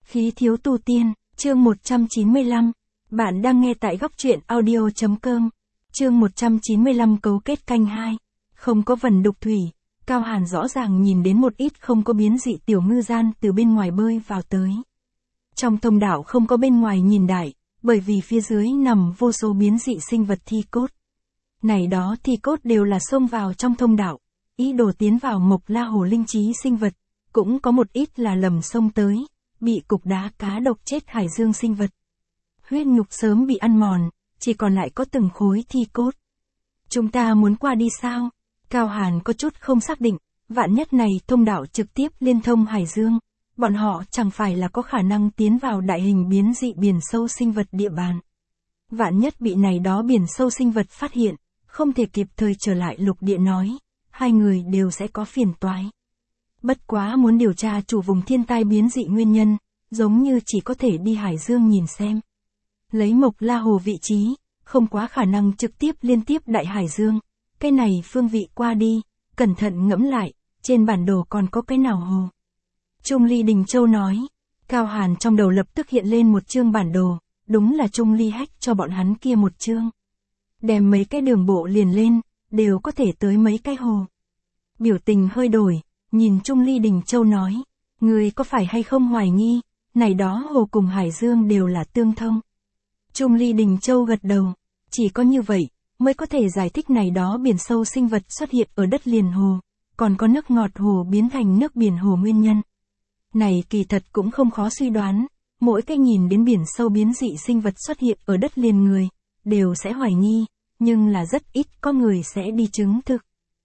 Khí thiếu tu tiên, chương 195. Bạn đang nghe tại góc truyện audio.com. Chương 195 cấu kết canh 2. Không có vần đục thủy, Cao Hàn rõ ràng nhìn đến một ít không có biến dị tiểu ngư gian từ bên ngoài bơi vào tới. Trong thông đạo không có bên ngoài nhìn đại, bởi vì phía dưới nằm vô số biến dị sinh vật thi cốt. Này đó thi cốt đều là xông vào trong thông đạo, ý đồ tiến vào Mộc La Hồ linh trí sinh vật, cũng có một ít là lầm xông tới, bị cục đá cá độc chết hải dương sinh vật. Huyết nhục sớm bị ăn mòn, chỉ còn lại có từng khối thi cốt. Chúng ta muốn qua đi sao? Cao Hàn có chút không xác định, vạn nhất này thông đạo trực tiếp liên thông hải dương, bọn họ chẳng phải là có khả năng tiến vào đại hình biến dị biển sâu sinh vật địa bàn. Vạn nhất bị này đó biển sâu sinh vật phát hiện, không thể kịp thời trở lại lục địa nói, hai người đều sẽ có phiền toái. Bất quá muốn điều tra chủ vùng thiên tai biến dị nguyên nhân, giống như chỉ có thể đi hải dương nhìn xem. Lấy Mộc La Hồ vị trí, không quá khả năng trực tiếp liên tiếp đại hải dương, cái này phương vị qua đi, cẩn thận ngẫm lại, trên bản đồ còn có cái nào hồ. Trung Ly Đình Châu nói, Cao Hàn trong đầu lập tức hiện lên một chương bản đồ, đúng là Trung Ly hack cho bọn hắn kia một chương. Đem mấy cái đường bộ liền lên, đều có thể tới mấy cái hồ. Biểu tình hơi đổi, nhìn Trung Ly Đình Châu nói, người có phải hay không hoài nghi, này đó hồ cùng hải dương đều là tương thông. Trung Ly Đình Châu gật đầu, chỉ có như vậy, mới có thể giải thích này đó biển sâu sinh vật xuất hiện ở đất liền hồ, còn có nước ngọt hồ biến thành nước biển hồ nguyên nhân. Này kỳ thật cũng không khó suy đoán, mỗi cái nhìn đến biển sâu biến dị sinh vật xuất hiện ở đất liền người, đều sẽ hoài nghi, nhưng là rất ít có người sẽ đi chứng thực.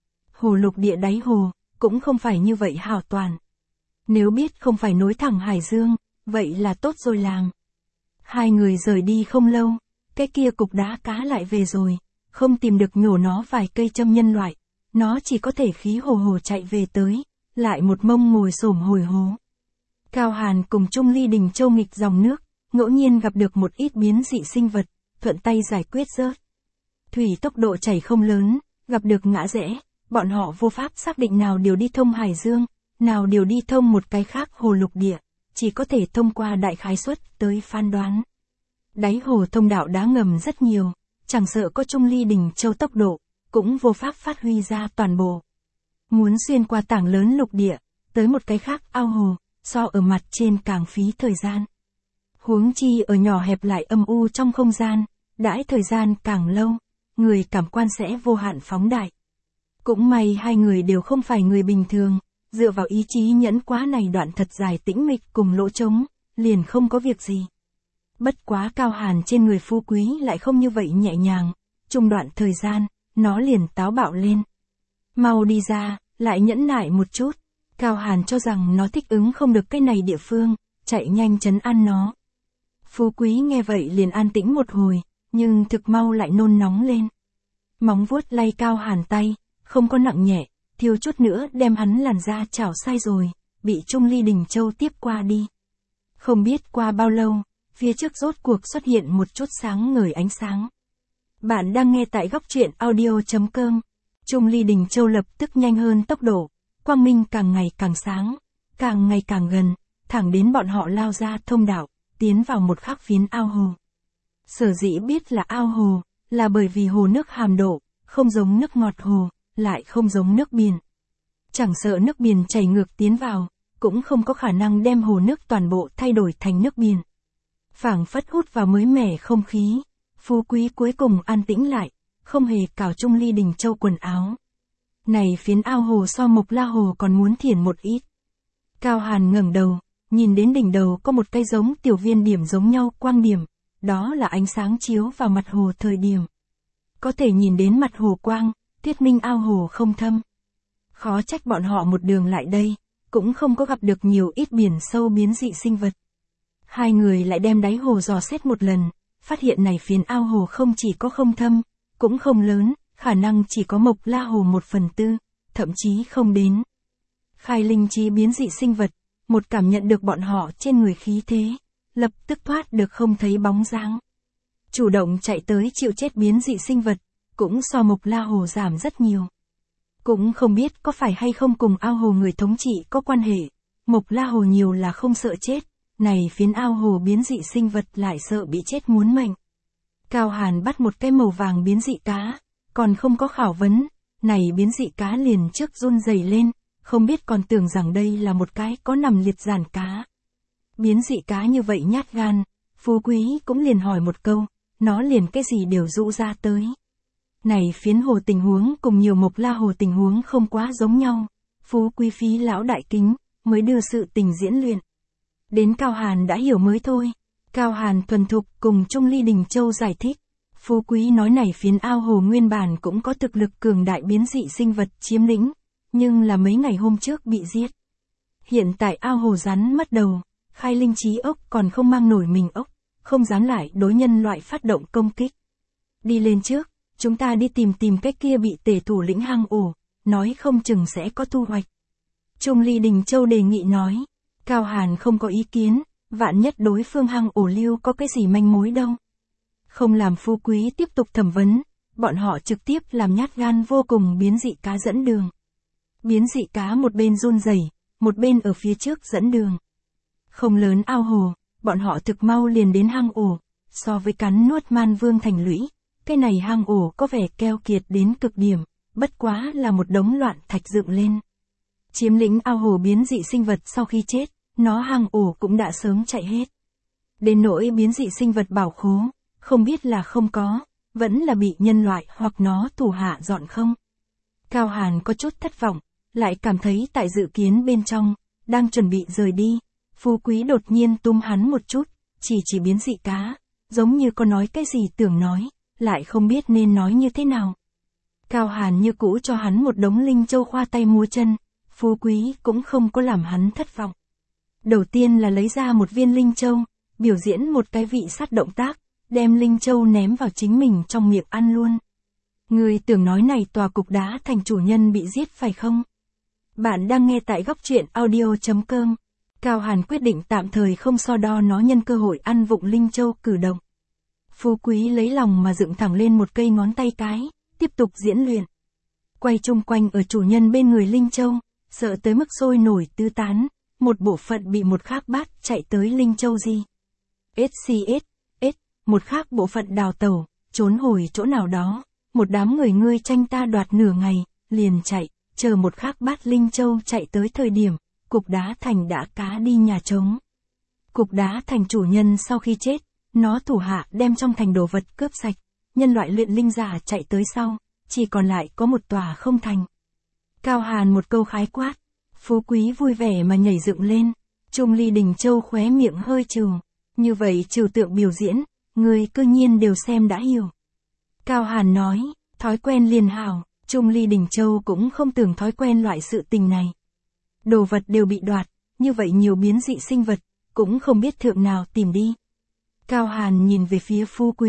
Hồ lục địa đáy hồ, cũng không phải như vậy hảo toàn. Nếu biết không phải nối thẳng hải dương, vậy là tốt rồi làng. Hai người rời đi không lâu, cái kia cục đá cá lại về rồi, không tìm được nhổ nó vài cây châm nhân loại, nó chỉ có thể khí hồ hồ chạy về tới, lại một mông ngồi xổm hồi hố. Cao Hàn cùng Trung Ly Đình Châu nghịch dòng nước, ngẫu nhiên gặp được một ít biến dị sinh vật, thuận tay giải quyết rớt. Thủy tốc độ chảy không lớn, gặp được ngã rẽ, bọn họ vô pháp xác định nào điều đi thông hải dương, nào điều đi thông một cái khác hồ lục địa, chỉ có thể thông qua đại khái suất tới phán đoán. Đáy hồ thông đạo đá ngầm rất nhiều, chẳng sợ có Trung Ly Đình Châu tốc độ, cũng vô pháp phát huy ra toàn bộ. Muốn xuyên qua tảng lớn lục địa, tới một cái khác ao hồ, so ở mặt trên càng phí thời gian. Huống chi ở nhỏ hẹp lại âm u trong không gian, đãi thời gian càng lâu, người cảm quan sẽ vô hạn phóng đại. Cũng may hai người đều không phải người bình thường, dựa vào ý chí nhẫn quá này đoạn thật dài tĩnh mịch cùng lỗ trống, liền không có việc gì. Bất quá Cao Hàn trên người phú quý lại không như vậy nhẹ nhàng, trung đoạn thời gian, nó liền táo bạo lên. Mau đi ra, lại nhẫn nại một chút. Cao Hàn cho rằng nó thích ứng không được cái này địa phương, chạy nhanh trấn an nó. Phú quý nghe vậy liền an tĩnh một hồi, nhưng thực mau lại nôn nóng lên. Móng vuốt lay Cao Hàn tay, không có nặng nhẹ, thiếu chút nữa đem hắn làn da chảo sai rồi, bị Trung Ly Đình Châu tiếp qua đi. Không biết qua bao lâu, phía trước rốt cuộc xuất hiện một chút sáng ngời ánh sáng. Bạn đang nghe tại góc truyện audio.com. Trung Ly Đình Châu lập tức nhanh hơn tốc độ, quang minh càng ngày càng sáng, càng ngày càng gần, thẳng đến bọn họ lao ra thông đạo, tiến vào một khắc phiến ao hồ. Sở dĩ biết là ao hồ, là bởi vì hồ nước hàm độ, không giống nước ngọt hồ, lại không giống nước biển. Chẳng sợ nước biển chảy ngược tiến vào, cũng không có khả năng đem hồ nước toàn bộ thay đổi thành nước biển. Phảng phất hút vào mới mẻ không khí, phú quý cuối cùng an tĩnh lại, không hề cào Trung Ly Đình Châu quần áo. Này phiến ao hồ so Mộc La Hồ còn muốn thiển một ít. Cao Hàn ngẩng đầu, nhìn đến đỉnh đầu có một cái giống tiểu viên điểm giống nhau quang điểm, đó là ánh sáng chiếu vào mặt hồ thời điểm. Có thể nhìn đến mặt hồ quang, thuyết minh ao hồ không thâm. Khó trách bọn họ một đường lại đây, cũng không có gặp được nhiều ít biển sâu biến dị sinh vật. Hai người lại đem đáy hồ dò xét một lần, phát hiện này phiến ao hồ không chỉ có không thâm, cũng không lớn, khả năng chỉ có Mộc La Hồ 1/4, thậm chí không đến. Khai linh trí biến dị sinh vật, một cảm nhận được bọn họ trên người khí thế, lập tức thoát được không thấy bóng dáng. Chủ động chạy tới chịu chết biến dị sinh vật, cũng so Mộc La Hồ giảm rất nhiều. Cũng không biết có phải hay không cùng ao hồ người thống trị có quan hệ, Mộc La Hồ nhiều là không sợ chết, này phiến ao hồ biến dị sinh vật lại sợ bị chết muốn mệnh. Cao Hàn bắt một cái màu vàng biến dị cá, còn không có khảo vấn, này biến dị cá liền trước run rẩy lên, không biết còn tưởng rằng đây là một cái có nằm liệt giàn cá. Biến dị cá như vậy nhát gan, Phú Quý cũng liền hỏi một câu, nó liền cái gì đều rũ ra tới. Này phiến hồ tình huống cùng nhiều Mộc La hồ tình huống không quá giống nhau, Phú Quý phí lão đại kính, mới đưa sự tình diễn luyện. Đến Cao Hàn đã hiểu mới thôi. Cao Hàn thuần thục cùng Trung Ly Đình Châu giải thích. Phú Quý nói này phiến ao hồ nguyên bản cũng có thực lực cường đại biến dị sinh vật chiếm lĩnh, nhưng là mấy ngày hôm trước bị giết. Hiện tại ao hồ rắn mất đầu, khai linh trí ốc còn không mang nổi mình ốc, không dám lại đối nhân loại phát động công kích. Đi lên trước, chúng ta đi tìm cái kia bị tể thủ lĩnh hang ổ, nói không chừng sẽ có thu hoạch. Trung Ly Đình Châu đề nghị nói. Cao Hàn không có ý kiến, vạn nhất đối phương hang ổ lưu có cái gì manh mối đâu. Không làm Phú Quý tiếp tục thẩm vấn, bọn họ trực tiếp làm nhát gan vô cùng biến dị cá dẫn đường. Biến dị cá một bên run rẩy, một bên ở phía trước dẫn đường. Không lớn ao hồ, bọn họ thực mau liền đến hang ổ, so với cắn nuốt Man Vương thành lũy, cái này hang ổ có vẻ keo kiệt đến cực điểm, bất quá là một đống loạn thạch dựng lên. Chiếm lĩnh ao hồ biến dị sinh vật sau khi chết, nó hang ổ cũng đã sớm chạy hết. Đến nỗi biến dị sinh vật bảo khố, không biết là không có, vẫn là bị nhân loại hoặc nó thủ hạ dọn không. Cao Hàn có chút thất vọng, lại cảm thấy tại dự kiến bên trong, đang chuẩn bị rời đi, Phú Quý đột nhiên túm hắn một chút, chỉ biến dị cá, giống như có nói cái gì tưởng nói, lại không biết nên nói như thế nào. Cao Hàn như cũ cho hắn một đống linh châu khoa tay múa chân, Phú Quý cũng không có làm hắn thất vọng. Đầu tiên là lấy ra một viên linh châu, biểu diễn một cái vị sát động tác, đem linh châu ném vào chính mình trong miệng ăn luôn. Người tưởng nói này tòa cục đá thành chủ nhân bị giết phải không? Bạn đang nghe tại góc truyện audio.com. Cao Hàn quyết định tạm thời không so đo nó nhân cơ hội ăn vụng linh châu cử động. Phú Quý lấy lòng mà dựng thẳng lên một cây ngón tay cái, tiếp tục diễn luyện. Quay chung quanh ở chủ nhân bên người linh châu, sợ tới mức sôi nổi tứ tán, một bộ phận bị một khác bát chạy tới linh châu gì. Một khác bộ phận đào tẩu, trốn hồi chỗ nào đó, một đám người ngươi tranh ta đoạt nửa ngày, liền chạy, chờ một khác bát linh châu chạy tới thời điểm, cục đá thành đã cá đi nhà trống. Cục đá thành chủ nhân sau khi chết, nó thủ hạ đem trong thành đồ vật cướp sạch, nhân loại luyện linh giả chạy tới sau, chỉ còn lại có một tòa không thành. Cao Hàn một câu khái quát, Phú Quý vui vẻ mà nhảy dựng lên, Trung Ly Đình Châu khóe miệng hơi trừ, như vậy trừu tượng biểu diễn, người cư nhiên đều xem đã hiểu. Cao Hàn nói, thói quen liền hảo, Trung Ly Đình Châu cũng không tưởng thói quen loại sự tình này. Đồ vật đều bị đoạt, như vậy nhiều biến dị sinh vật, cũng không biết thượng nào tìm đi. Cao Hàn nhìn về phía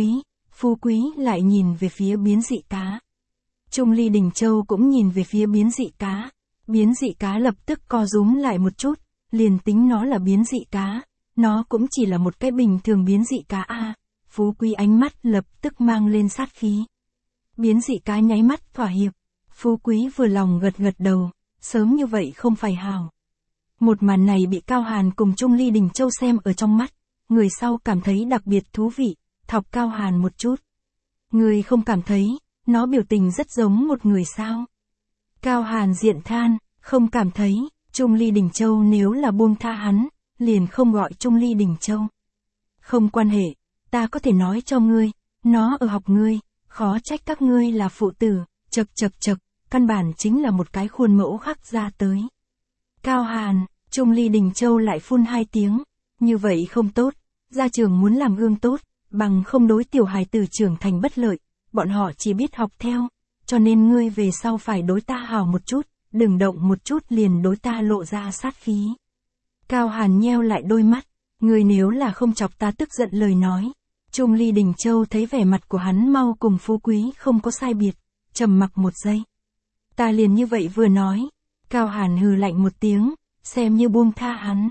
Phú Quý lại nhìn về phía biến dị cá. Trung Ly Đình Châu cũng nhìn về phía biến dị cá. Biến dị cá lập tức co rúm lại một chút, liền tính nó là biến dị cá, nó cũng chỉ là một cái bình thường biến dị cá a. Phú Quý ánh mắt lập tức mang lên sát khí. Biến dị cá nháy mắt thỏa hiệp. Phú Quý vừa lòng gật gật đầu, sớm như vậy không phải hào. Một màn này bị Cao Hàn cùng Trung Ly Đình Châu xem ở trong mắt, người sau cảm thấy đặc biệt thú vị, thọc Cao Hàn một chút. Người không cảm thấy, nó biểu tình rất giống một người sao? Cao Hàn diện than, không cảm thấy, Trung Ly Đình Châu nếu là buông tha hắn, liền không gọi Trung Ly Đình Châu. Không quan hệ, ta có thể nói cho ngươi, nó ở học ngươi, khó trách các ngươi là phụ tử, chật, căn bản chính là một cái khuôn mẫu khắc ra tới. Cao Hàn, Trung Ly Đình Châu lại phun 2 tiếng, như vậy không tốt, gia trưởng muốn làm gương tốt, bằng không đối tiểu hài tử trưởng thành bất lợi, bọn họ chỉ biết học theo, cho nên ngươi về sau phải đối ta hào một chút, đừng động một chút liền đối ta lộ ra sát khí. Cao Hàn nheo lại đôi mắt, ngươi nếu là không chọc ta tức giận lời nói. Trung Ly Đình Châu thấy vẻ mặt của hắn mau cùng Phú Quý không có sai biệt, trầm mặc một giây. Ta liền như vậy vừa nói, Cao Hàn hừ lạnh một tiếng, xem như buông tha hắn.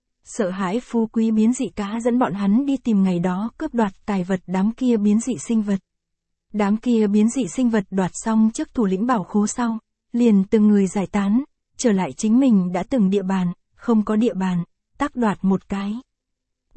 Sợ hãi Phú Quý biến dị cá dẫn bọn hắn đi tìm ngày đó cướp đoạt tài vật đám kia biến dị sinh vật. Đám kia biến dị sinh vật đoạt xong trước thủ lĩnh bảo khố sau, liền từng người giải tán, trở lại chính mình đã từng địa bàn, không có địa bàn, tác đoạt một cái,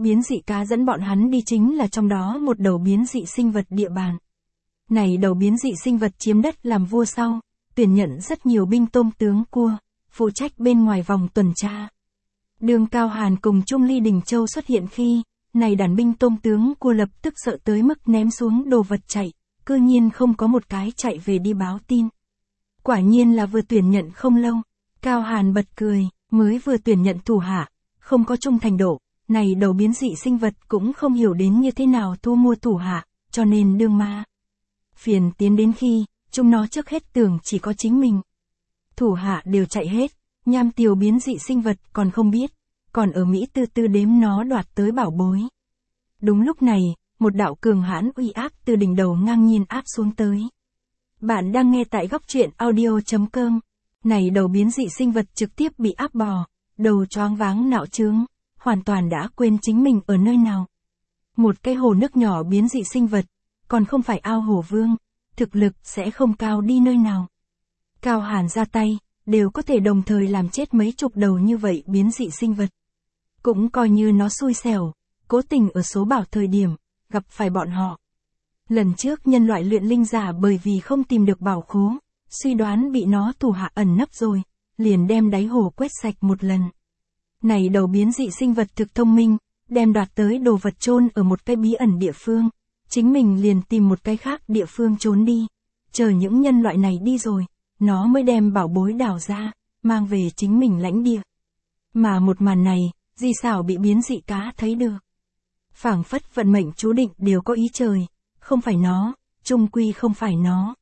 biến dị cá dẫn bọn hắn đi chính là trong đó một đầu biến dị sinh vật địa bàn. Này đầu biến dị sinh vật chiếm đất làm vua sau, tuyển nhận rất nhiều binh tôm tướng cua, phụ trách bên ngoài vòng tuần tra. Đường Cao Hàn cùng Trung Ly Đình Châu xuất hiện khi, này đàn binh tôm tướng cua lập tức sợ tới mức ném xuống đồ vật chạy, cư nhiên không có một cái chạy về đi báo tin. Quả nhiên là vừa tuyển nhận không lâu, Cao Hàn bật cười, mới vừa tuyển nhận thủ hạ, không có trung thành độ, này đầu biến dị sinh vật cũng không hiểu đến như thế nào thu mua thủ hạ, cho nên đương ma phiền tiến đến khi, chúng nó trước hết tưởng chỉ có chính mình. Thủ hạ đều chạy hết, Nham Tiều biến dị sinh vật còn không biết, còn ở Mỹ tư tư đếm nó đoạt tới bảo bối. Đúng lúc này, một đạo cường hãn uy áp từ đỉnh đầu ngang nhiên áp xuống tới. Bạn đang nghe tại góc truyện audio.com. Này đầu biến dị sinh vật trực tiếp bị áp bò, đầu choáng váng não trướng, hoàn toàn đã quên chính mình ở nơi nào. Một cái hồ nước nhỏ biến dị sinh vật, còn không phải ao hồ vương, thực lực sẽ không cao đi nơi nào. Cao Hàn ra tay, đều có thể đồng thời làm chết mấy chục đầu như vậy biến dị sinh vật. Cũng coi như nó xui xẻo, cố tình ở số bảo thời điểm, gặp phải bọn họ. Lần trước nhân loại luyện linh giả bởi vì không tìm được bảo khố, suy đoán bị nó thủ hạ ẩn nấp rồi, liền đem đáy hồ quét sạch một lần. Này đầu biến dị sinh vật thực thông minh, đem đoạt tới đồ vật chôn ở một cái bí ẩn địa phương, chính mình liền tìm một cái khác địa phương trốn đi, chờ những nhân loại này đi rồi, nó mới đem bảo bối đào ra, mang về chính mình lãnh địa. Mà một màn này, di xảo bị biến dị cá thấy được. Phảng phất vận mệnh chú định đều có ý trời, không phải nó, chung quy không phải nó.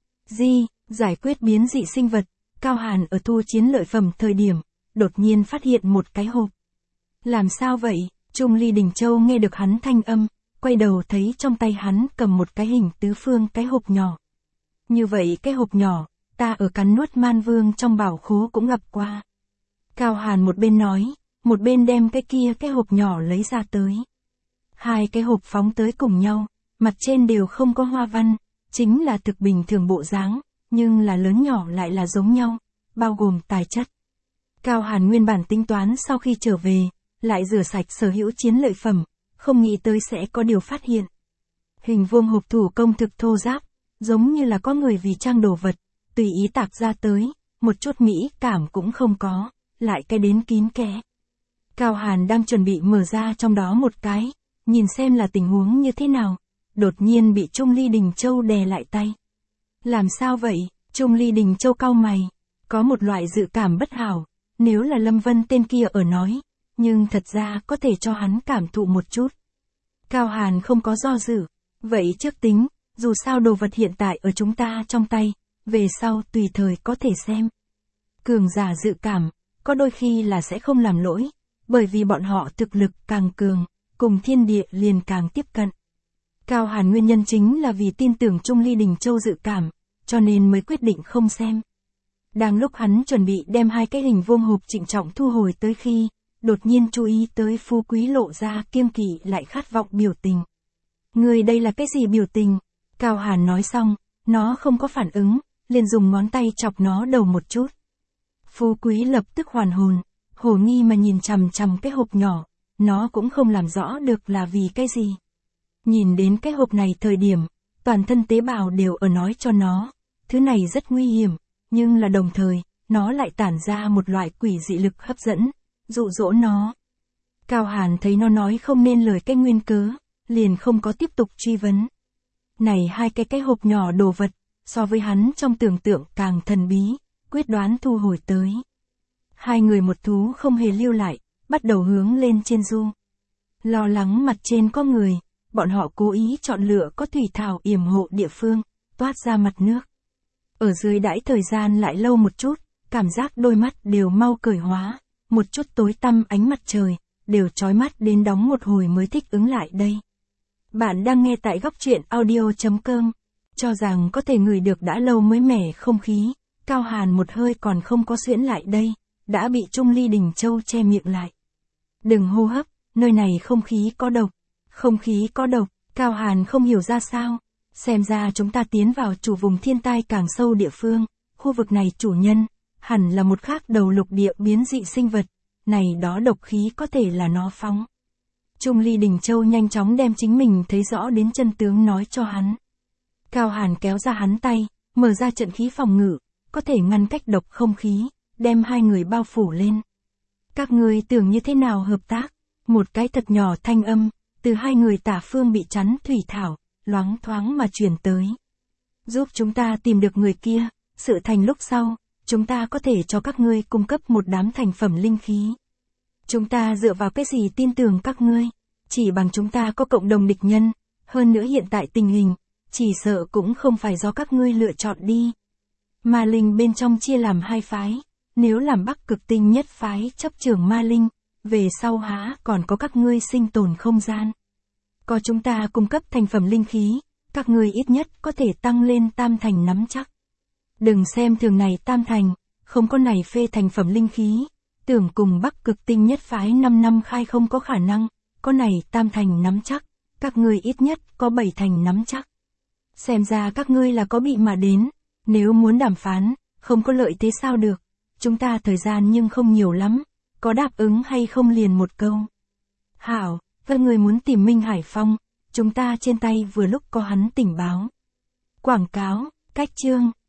Giải quyết biến dị sinh vật, Cao Hàn ở thu chiến lợi phẩm thời điểm, đột nhiên phát hiện một cái hộp. Làm sao vậy? Trung Ly Đình Châu nghe được hắn thanh âm, quay đầu thấy trong tay hắn cầm một cái hình tứ phương cái hộp nhỏ. Như vậy cái hộp nhỏ, ta ở cắn nuốt man vương trong bảo khố cũng gặp qua. Cao Hàn một bên nói, một bên đem cái hộp nhỏ lấy ra tới. Hai cái hộp phóng tới cùng nhau, mặt trên đều không có hoa văn, chính là thực bình thường bộ dáng, nhưng là lớn nhỏ lại là giống nhau, bao gồm tài chất. Cao Hàn nguyên bản tính toán sau khi trở về, lại rửa sạch sở hữu chiến lợi phẩm, không nghĩ tới sẽ có điều phát hiện. Hình vuông hộp thủ công thực thô ráp, giống như là có người vì trang đồ vật, tùy ý tạc ra tới, một chút mỹ cảm cũng không có, lại cái đến kín kẽ. Cao Hàn đang chuẩn bị mở ra trong đó một cái, nhìn xem là tình huống như thế nào, đột nhiên bị Trung Ly Đình Châu đè lại tay. Làm sao vậy? Trung Ly Đình Châu cau mày, có một loại dự cảm bất hảo, nếu là Lâm Vân tên kia ở nói, nhưng thật ra có thể cho hắn cảm thụ một chút. Cao Hàn không có do dự, vậy trước tính, dù sao đồ vật hiện tại ở chúng ta trong tay, về sau tùy thời có thể xem. Cường giả dự cảm, có đôi khi là sẽ không làm lỗi, bởi vì bọn họ thực lực càng cường, cùng thiên địa liền càng tiếp cận. Cao Hàn nguyên nhân chính là vì tin tưởng Trung Ly Đình Châu dự cảm, cho nên mới quyết định không xem. Đang lúc hắn chuẩn bị đem hai cái hình vuông hộp trịnh trọng thu hồi tới khi, đột nhiên chú ý tới Phú Quý lộ ra kiêng kỵ lại khát vọng biểu tình. Người đây là cái gì biểu tình? Cao Hàn nói xong, nó không có phản ứng, liền dùng ngón tay chọc nó đầu một chút. Phú Quý lập tức hoàn hồn, hồ nghi mà nhìn chằm chằm cái hộp nhỏ, nó cũng không làm rõ được là vì cái gì. Nhìn đến cái hộp này thời điểm, toàn thân tế bào đều ở nói cho nó, thứ này rất nguy hiểm, nhưng là đồng thời, nó lại tản ra một loại quỷ dị lực hấp dẫn, dụ dỗ nó. Cao Hàn thấy nó nói không nên lời cái nguyên cớ, liền không có tiếp tục truy vấn. Này hai cái hộp nhỏ đồ vật, so với hắn trong tưởng tượng càng thần bí, quyết đoán thu hồi tới. Hai người một thú không hề lưu lại, bắt đầu hướng lên trên du. Lo lắng mặt trên có người, bọn họ cố ý chọn lựa có thủy thảo yểm hộ địa phương, toát ra mặt nước. Ở dưới đãi thời gian lại lâu một chút, cảm giác đôi mắt đều mau cởi hóa, một chút tối tăm ánh mặt trời, đều chói mắt đến đóng một hồi mới thích ứng lại đây. Bạn đang nghe tại góc truyện audio.com, cho rằng có thể ngửi được đã lâu mới mẻ không khí, Cao Hàn một hơi còn không có xuyễn lại đây, đã bị Trung Ly Đình Châu che miệng lại. Đừng hô hấp, nơi này không khí có độc. Không khí có độc, Cao Hàn không hiểu ra sao, xem ra chúng ta tiến vào chủ vùng thiên tai càng sâu địa phương, khu vực này chủ nhân, hẳn là một khác đầu lục địa biến dị sinh vật, này đó độc khí có thể là nó phóng Trung Ly Đình Châu nhanh chóng đem chính mình thấy rõ đến chân tướng nói cho hắn. Cao Hàn kéo ra hắn tay, mở ra trận khí phòng ngự, có thể ngăn cách độc không khí, đem hai người bao phủ lên. Các ngươi tưởng như thế nào hợp tác? Một cái thật nhỏ thanh âm, từ hai người tả phương bị chắn thủy thảo, loáng thoáng mà truyền tới. Giúp chúng ta tìm được người kia, sự thành lúc sau, chúng ta có thể cho các ngươi cung cấp một đám thành phẩm linh khí. Chúng ta dựa vào cái gì tin tưởng các ngươi? Chỉ bằng chúng ta có cộng đồng địch nhân, hơn nữa hiện tại tình hình, chỉ sợ cũng không phải do các ngươi lựa chọn đi. Ma linh bên trong chia làm hai phái, nếu làm Bắc Cực Tinh nhất phái chấp trưởng ma linh, về sau há còn có các ngươi sinh tồn không gian. Có chúng ta cung cấp thành phẩm linh khí, các ngươi ít nhất có thể tăng lên tam thành nắm chắc. Đừng xem thường này tam thành, không có này phê thành phẩm linh khí, tưởng cùng Bắc Cực Tinh nhất phái 5 năm khai không có khả năng, có này tam thành nắm chắc, các ngươi ít nhất có 7 thành nắm chắc. Xem ra các ngươi là có bị mà đến, nếu muốn đàm phán, không có lợi thế sao được, chúng ta thời gian nhưng không nhiều lắm, có đáp ứng hay không liền một câu. Hảo, các người muốn tìm Minh Hải Phong, chúng ta trên tay vừa lúc có hắn tình báo. Quảng cáo, cách chương.